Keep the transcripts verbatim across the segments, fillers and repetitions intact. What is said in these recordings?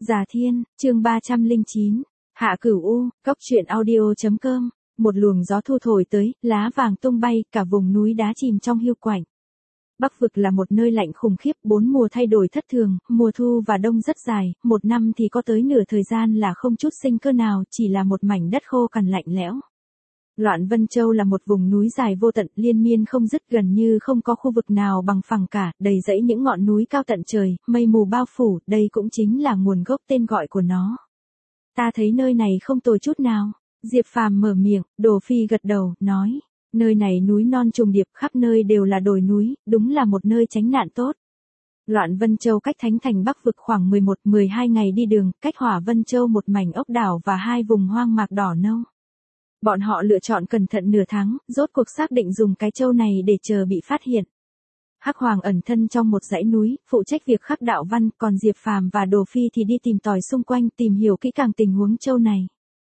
Già Thiên, chương ba trăm lẻ chín, Hạ Cửu U, cốc truyện audio.com, một luồng gió thu thổi tới, lá vàng tung bay, cả vùng núi đá chìm trong hiu quạnh. Bắc vực là một nơi lạnh khủng khiếp, bốn mùa thay đổi thất thường, mùa thu và đông rất dài, một năm thì có tới nửa thời gian là không chút sinh cơ nào, chỉ là một mảnh đất khô cằn lạnh lẽo. Loạn Vân Châu là một vùng núi dài vô tận, liên miên không dứt, gần như không có khu vực nào bằng phẳng cả, đầy dẫy những ngọn núi cao tận trời, mây mù bao phủ, đây cũng chính là nguồn gốc tên gọi của nó. Ta thấy nơi này không tồi chút nào. Diệp Phàm mở miệng, Đồ Phi gật đầu, nói, nơi này núi non trùng điệp, khắp nơi đều là đồi núi, đúng là một nơi tránh nạn tốt. Loạn Vân Châu cách Thánh Thành Bắc vực khoảng mười một mười hai ngày đi đường, cách Hỏa Vân Châu một mảnh ốc đảo và hai vùng hoang mạc đỏ nâu. Bọn họ lựa chọn cẩn thận nửa tháng, rốt cuộc xác định dùng cái châu này để chờ bị phát hiện. Hắc Hoàng ẩn thân trong một dãy núi, phụ trách việc khắc đạo văn, còn Diệp Phàm và Đồ Phi thì đi tìm tòi xung quanh, tìm hiểu kỹ càng tình huống châu này.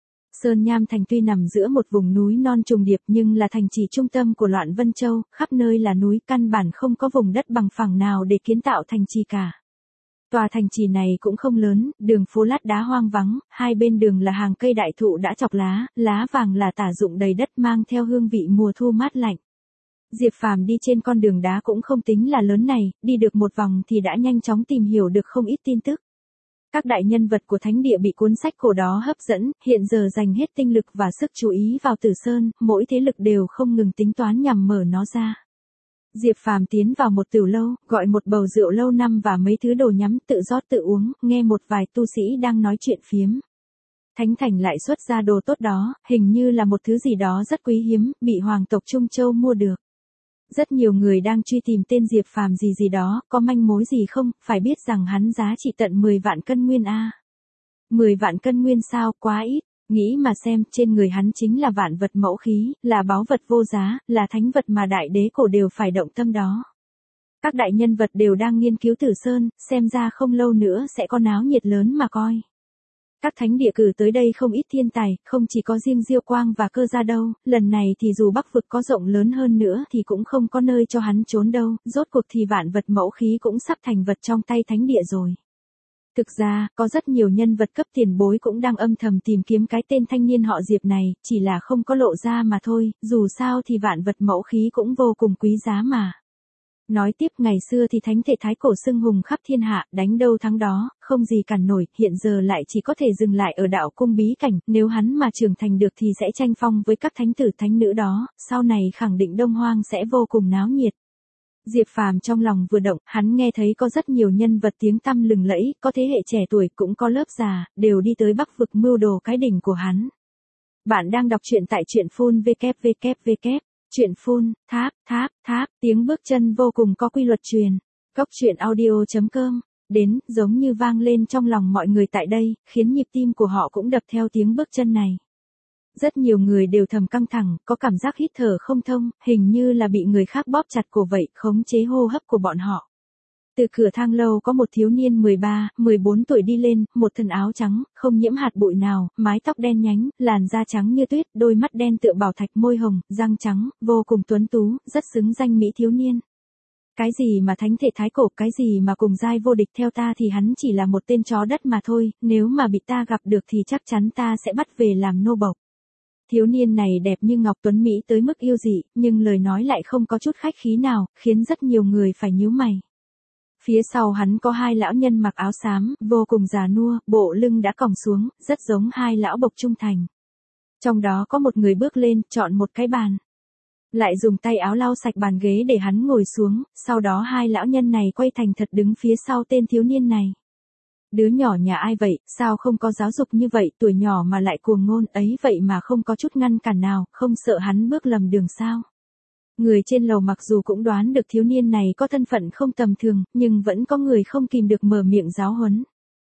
Sơn Nham Thành tuy nằm giữa một vùng núi non trùng điệp nhưng là thành trì trung tâm của Loạn Vân Châu, khắp nơi là núi, căn bản không có vùng đất bằng phẳng nào để kiến tạo thành trì cả. Tòa thành trì này cũng không lớn, đường phố lát đá hoang vắng, hai bên đường là hàng cây đại thụ đã chọc lá, lá vàng là tả dụng đầy đất mang theo hương vị mùa thu mát lạnh. Diệp Phàm đi trên con đường đá cũng không tính là lớn này, đi được một vòng thì đã nhanh chóng tìm hiểu được không ít tin tức. Các đại nhân vật của thánh địa bị cuốn sách cổ đó hấp dẫn, hiện giờ dành hết tinh lực và sức chú ý vào Tử Sơn, mỗi thế lực đều không ngừng tính toán nhằm mở nó ra. Diệp Phàm tiến vào một tửu lâu, gọi một bầu rượu lâu năm và mấy thứ đồ nhắm, tự rót tự uống, nghe một vài tu sĩ đang nói chuyện phiếm. Thánh Thành lại xuất ra đồ tốt đó, hình như là một thứ gì đó rất quý hiếm, bị hoàng tộc Trung Châu mua được. Rất nhiều người đang truy tìm tên Diệp Phàm gì gì đó, có manh mối gì không, phải biết rằng hắn giá trị tận mười vạn cân nguyên a. mười vạn cân nguyên sao, quá ít. Nghĩ mà xem, trên người hắn chính là vạn vật mẫu khí, là báu vật vô giá, là thánh vật mà đại đế cổ đều phải động tâm đó. Các đại nhân vật đều đang nghiên cứu Tử Sơn, xem ra không lâu nữa sẽ có náo nhiệt lớn mà coi. Các thánh địa cử tới đây không ít thiên tài, không chỉ có riêng Diêu Quang và Cơ Gia đâu, lần này thì dù Bắc vực có rộng lớn hơn nữa thì cũng không có nơi cho hắn trốn đâu, rốt cuộc thì vạn vật mẫu khí cũng sắp thành vật trong tay thánh địa rồi. Thực ra, có rất nhiều nhân vật cấp tiền bối cũng đang âm thầm tìm kiếm cái tên thanh niên họ Diệp này, chỉ là không có lộ ra mà thôi, dù sao thì vạn vật mẫu khí cũng vô cùng quý giá mà. Nói tiếp, ngày xưa thì thánh thể thái cổ xưng hùng khắp thiên hạ, đánh đâu thắng đó, không gì cản nổi, hiện giờ lại chỉ có thể dừng lại ở đạo cung bí cảnh, nếu hắn mà trưởng thành được thì sẽ tranh phong với các thánh tử thánh nữ đó, sau này khẳng định Đông Hoang sẽ vô cùng náo nhiệt. Diệp Phàm trong lòng vừa động, hắn nghe thấy có rất nhiều nhân vật tiếng tăm lừng lẫy, có thế hệ trẻ tuổi cũng có lớp già, đều đi tới Bắc vực mưu đồ cái đỉnh của hắn. Bạn đang đọc truyện tại truyện phun vê kép vê kép vê kép. Truyện phun, tháp, tháp, tháp, tiếng bước chân vô cùng có quy luật truyền. Cốc truyện audio.com, đến, giống như vang lên trong lòng mọi người tại đây, khiến nhịp tim của họ cũng đập theo tiếng bước chân này. Rất nhiều người đều thầm căng thẳng, có cảm giác hít thở không thông, hình như là bị người khác bóp chặt cổ vậy, khống chế hô hấp của bọn họ. Từ cửa thang lâu có một thiếu niên mười ba, mười bốn tuổi đi lên, một thân áo trắng, không nhiễm hạt bụi nào, mái tóc đen nhánh, làn da trắng như tuyết, đôi mắt đen tựa bảo thạch, môi hồng, răng trắng, vô cùng tuấn tú, rất xứng danh mỹ thiếu niên. Cái gì mà thánh thể thái cổ, cái gì mà cùng giai vô địch, theo ta thì hắn chỉ là một tên chó đất mà thôi, nếu mà bị ta gặp được thì chắc chắn ta sẽ bắt về làm nô bộc. Thiếu niên này đẹp như ngọc, tuấn mỹ tới mức yêu dị, nhưng lời nói lại không có chút khách khí nào, khiến rất nhiều người phải nhíu mày. Phía sau hắn có hai lão nhân mặc áo xám, vô cùng già nua, bộ lưng đã còng xuống, rất giống hai lão bộc trung thành. Trong đó có một người bước lên, chọn một cái bàn. Lại dùng tay áo lau sạch bàn ghế để hắn ngồi xuống, sau đó hai lão nhân này quay thành thật đứng phía sau tên thiếu niên này. Đứa nhỏ nhà ai vậy, sao không có giáo dục như vậy, tuổi nhỏ mà lại cuồng ngôn ấy vậy mà không có chút ngăn cản nào, không sợ hắn bước lầm đường sao? Người trên lầu mặc dù cũng đoán được thiếu niên này có thân phận không tầm thường, nhưng vẫn có người không kìm được mở miệng giáo huấn.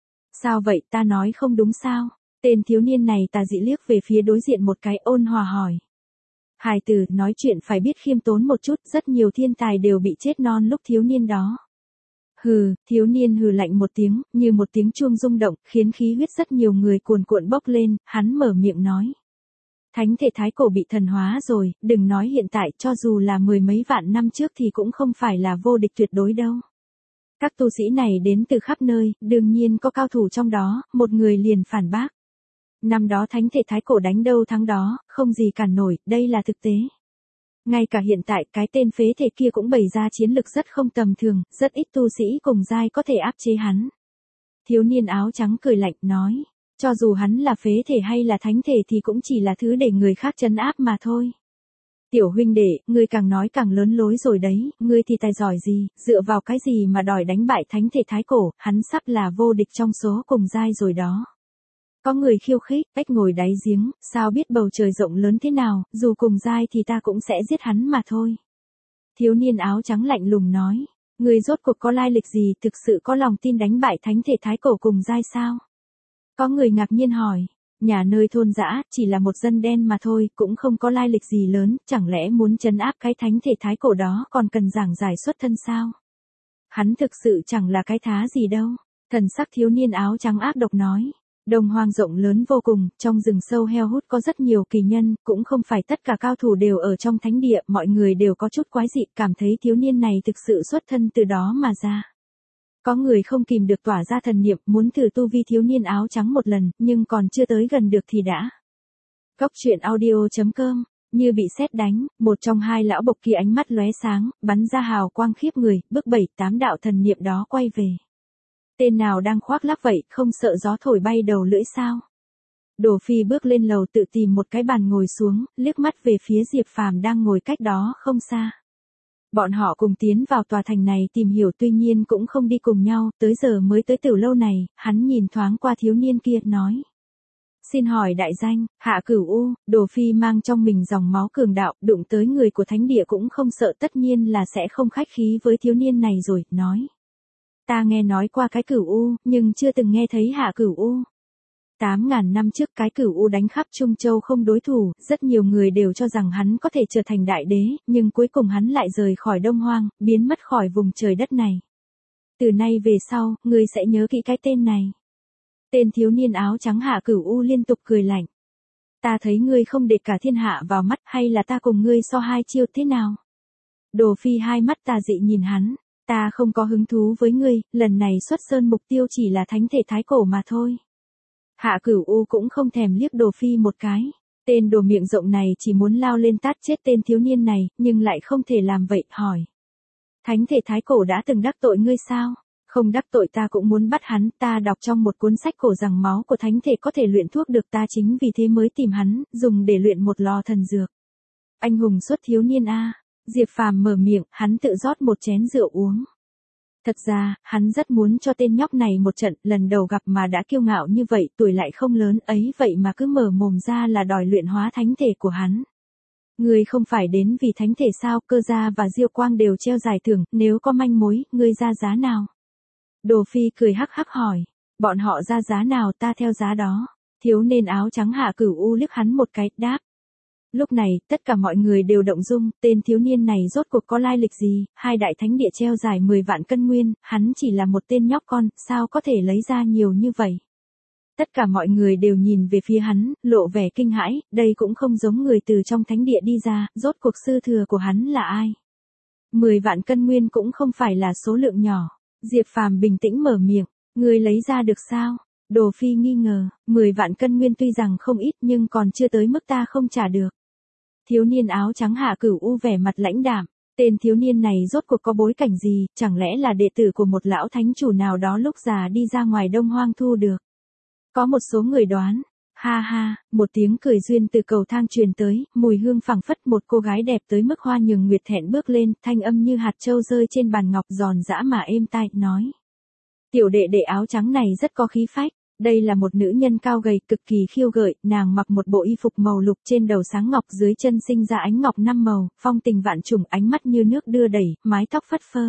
Sao vậy, ta nói không đúng sao? Tên thiếu niên này tà dị liếc về phía đối diện một cái, ôn hòa hỏi. Hài tử, nói chuyện phải biết khiêm tốn một chút, rất nhiều thiên tài đều bị chết non lúc thiếu niên đó. Hừ, thiếu niên hừ lạnh một tiếng, như một tiếng chuông rung động, khiến khí huyết rất nhiều người cuồn cuộn bốc lên, hắn mở miệng nói. Thánh thể thái cổ bị thần hóa rồi, đừng nói hiện tại, cho dù là mười mấy vạn năm trước thì cũng không phải là vô địch tuyệt đối đâu. Các tu sĩ này đến từ khắp nơi, đương nhiên có cao thủ trong đó, một người liền phản bác. Năm đó thánh thể thái cổ đánh đâu thắng đó, không gì cản nổi, đây là thực tế. Ngay cả hiện tại cái tên phế thể kia cũng bày ra chiến lực rất không tầm thường, rất ít tu sĩ cùng giai có thể áp chế hắn. Thiếu niên áo trắng cười lạnh nói, cho dù hắn là phế thể hay là thánh thể thì cũng chỉ là thứ để người khác trấn áp mà thôi. Tiểu huynh đệ, ngươi càng nói càng lớn lối rồi đấy, ngươi thì tài giỏi gì, dựa vào cái gì mà đòi đánh bại thánh thể thái cổ, hắn sắp là vô địch trong số cùng giai rồi đó. Có người khiêu khích, ếch ngồi đáy giếng, sao biết bầu trời rộng lớn thế nào, dù cùng giai thì ta cũng sẽ giết hắn mà thôi. Thiếu niên áo trắng lạnh lùng nói, ngươi rốt cuộc có lai lịch gì, thực sự có lòng tin đánh bại thánh thể thái cổ cùng giai sao? Có người ngạc nhiên hỏi, nhà nơi thôn dã, chỉ là một dân đen mà thôi, cũng không có lai lịch gì lớn, chẳng lẽ muốn trấn áp cái thánh thể thái cổ đó còn cần giảng giải xuất thân sao? Hắn thực sự chẳng là cái thá gì đâu. Thần sắc thiếu niên áo trắng ác độc nói. Đồng hoang rộng lớn vô cùng, trong rừng sâu heo hút có rất nhiều kỳ nhân, cũng không phải tất cả cao thủ đều ở trong thánh địa, mọi người đều có chút quái dị, cảm thấy thiếu niên này thực sự xuất thân từ đó mà ra. Có người không kìm được tỏa ra thần niệm, muốn thử tu vi thiếu niên áo trắng một lần, nhưng còn chưa tới gần được thì đã. Cốc truyện audio chấm com, như bị sét đánh, một trong hai lão bộc kia ánh mắt lóe sáng, bắn ra hào quang khiếp người, bước bảy tám đạo thần niệm đó quay về. Tên nào đang khoác lác vậy, không sợ gió thổi bay đầu lưỡi sao? Đồ Phi bước lên lầu tự tìm một cái bàn ngồi xuống, liếc mắt về phía Diệp Phàm đang ngồi cách đó không xa. Bọn họ cùng tiến vào tòa thành này tìm hiểu, tuy nhiên cũng không đi cùng nhau, tới giờ mới tới Tử Lâu này, hắn nhìn thoáng qua thiếu niên kia, nói. Xin hỏi đại danh, Hạ Cửu U. Đồ Phi mang trong mình dòng máu cường đạo, đụng tới người của thánh địa cũng không sợ, tất nhiên là sẽ không khách khí với thiếu niên này rồi, nói. Ta nghe nói qua cái Cửu U, nhưng chưa từng nghe thấy Hạ Cửu U. Tám ngàn năm trước cái Cửu U đánh khắp Trung Châu không đối thủ, rất nhiều người đều cho rằng hắn có thể trở thành đại đế, nhưng cuối cùng hắn lại rời khỏi Đông Hoang, biến mất khỏi vùng trời đất này. Từ nay về sau, ngươi sẽ nhớ kỹ cái tên này. Tên thiếu niên áo trắng Hạ Cửu U liên tục cười lạnh. Ta thấy ngươi không để cả thiên hạ vào mắt, hay là ta cùng ngươi so hai chiêu thế nào? Đồ Phi hai mắt tà dị nhìn hắn. Ta không có hứng thú với ngươi, lần này xuất sơn mục tiêu chỉ là thánh thể thái cổ mà thôi. Hạ Cửu U cũng không thèm liếc Đồ Phi một cái. Tên đồ miệng rộng này chỉ muốn lao lên tát chết tên thiếu niên này, nhưng lại không thể làm vậy, hỏi. Thánh thể thái cổ đã từng đắc tội ngươi sao? Không đắc tội, ta cũng muốn bắt hắn, ta đọc trong một cuốn sách cổ rằng máu của thánh thể có thể luyện thuốc được, ta chính vì thế mới tìm hắn, dùng để luyện một lò thần dược. Anh hùng xuất thiếu niên a. Diệp Phàm mở miệng, hắn tự rót một chén rượu uống. Thật ra, hắn rất muốn cho tên nhóc này một trận, lần đầu gặp mà đã kiêu ngạo như vậy, tuổi lại không lớn ấy vậy mà cứ mở mồm ra là đòi luyện hóa thánh thể của hắn. Ngươi không phải đến vì thánh thể sao? Cơ Gia và Diêu Quang đều treo giải thưởng, nếu có manh mối, ngươi ra giá nào? Đồ Phi cười hắc hắc hỏi, bọn họ ra giá nào ta theo giá đó. Thiếu niên áo trắng Hạ Cửu U liếc hắn một cái, đáp. Lúc này, tất cả mọi người đều động dung, tên thiếu niên này rốt cuộc có lai lịch gì, hai đại thánh địa treo giải mười vạn cân nguyên, hắn chỉ là một tên nhóc con, sao có thể lấy ra nhiều như vậy. Tất cả mọi người đều nhìn về phía hắn, lộ vẻ kinh hãi, đây cũng không giống người từ trong thánh địa đi ra, rốt cuộc sư thừa của hắn là ai. mười vạn cân nguyên cũng không phải là số lượng nhỏ. Diệp Phàm bình tĩnh mở miệng, ngươi lấy ra được sao? Đồ Phi nghi ngờ, mười vạn cân nguyên tuy rằng không ít nhưng còn chưa tới mức ta không trả được. Thiếu niên áo trắng Hạ Cửu U vẻ mặt lãnh đạm, tên thiếu niên này rốt cuộc có bối cảnh gì, chẳng lẽ là đệ tử của một lão thánh chủ nào đó lúc già đi ra ngoài Đông Hoang thu được. Có một số người đoán, ha ha, một tiếng cười duyên từ cầu thang truyền tới, mùi hương phảng phất, một cô gái đẹp tới mức Hoa Nhường Nguyệt thẹn bước lên, thanh âm như hạt châu rơi trên bàn ngọc giòn giã mà êm tai, nói. Tiểu đệ đệ áo trắng này rất có khí phách. Đây là một nữ nhân cao gầy, cực kỳ khiêu gợi, nàng mặc một bộ y phục màu lục, trên đầu sáng ngọc, dưới chân sinh ra ánh ngọc năm màu, phong tình vạn trùng, ánh mắt như nước đưa đẩy, mái tóc phất phơ.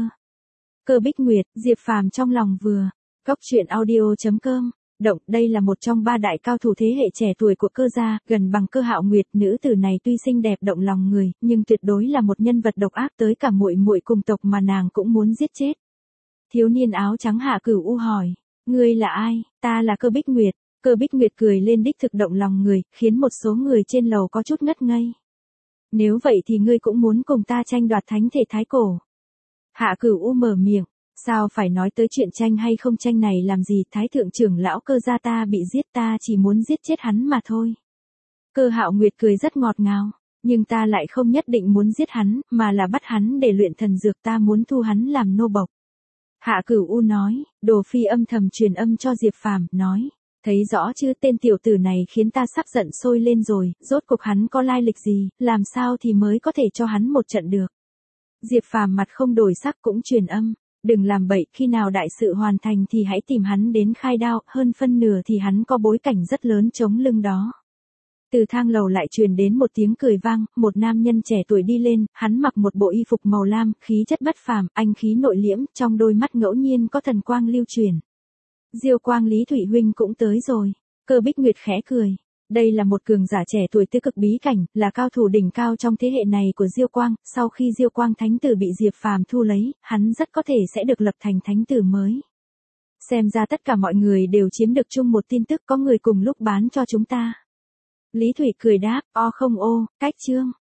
Cơ Bích Nguyệt, Diệp Phàm trong lòng vừa. Cốc truyện audio chấm com, động, đây là một trong ba đại cao thủ thế hệ trẻ tuổi của Cơ gia, gần bằng Cơ Hạo Nguyệt, nữ tử này tuy xinh đẹp động lòng người, nhưng tuyệt đối là một nhân vật độc ác, tới cả muội muội cùng tộc mà nàng cũng muốn giết chết. Thiếu niên áo trắng Hạ Cửu U hỏi. Ngươi là ai? Ta là Cơ Bích Nguyệt. Cơ Bích Nguyệt cười lên đích thực động lòng người, khiến một số người trên lầu có chút ngất ngây. Nếu vậy thì ngươi cũng muốn cùng ta tranh đoạt thánh thể thái cổ. Hạ Cửu U mở miệng, Sao phải nói tới chuyện tranh hay không tranh này làm gì, Thái thượng trưởng lão Cơ gia ta bị giết, ta chỉ muốn giết chết hắn mà thôi. Cơ Hạo Nguyệt cười rất ngọt ngào, nhưng ta lại không nhất định muốn giết hắn, mà là bắt hắn để luyện thần dược, ta muốn thu hắn làm nô bộc. Hạ Cửu U nói, Đồ Phi âm thầm truyền âm cho Diệp Phàm, nói, thấy rõ chứ, tên tiểu tử này khiến ta sắp giận sôi lên rồi, rốt cuộc hắn có lai lịch gì, làm sao thì mới có thể cho hắn một trận được. Diệp Phàm mặt không đổi sắc cũng truyền âm, đừng làm bậy, khi nào đại sự hoàn thành thì hãy tìm hắn đến khai đao, hơn phân nửa thì hắn có bối cảnh rất lớn chống lưng đó. Từ thang lầu lại truyền đến một tiếng cười vang, một nam nhân trẻ tuổi đi lên, hắn mặc một bộ y phục màu lam, khí chất bất phàm, anh khí nội liễm, trong đôi mắt ngẫu nhiên có thần quang lưu truyền. Diêu Quang Lý Thụy huynh cũng tới rồi. Cơ Bích Nguyệt khẽ cười. Đây là một cường giả trẻ tuổi tư cực bí cảnh, là cao thủ đỉnh cao trong thế hệ này của Diêu Quang, sau khi Diêu Quang thánh tử bị Diệp Phàm thu lấy, hắn rất có thể sẽ được lập thành thánh tử mới. Xem ra tất cả mọi người đều chiếm được chung một tin tức, có người cùng lúc bán cho chúng ta. Lý Thụy cười đáp, o không ô, cách chương.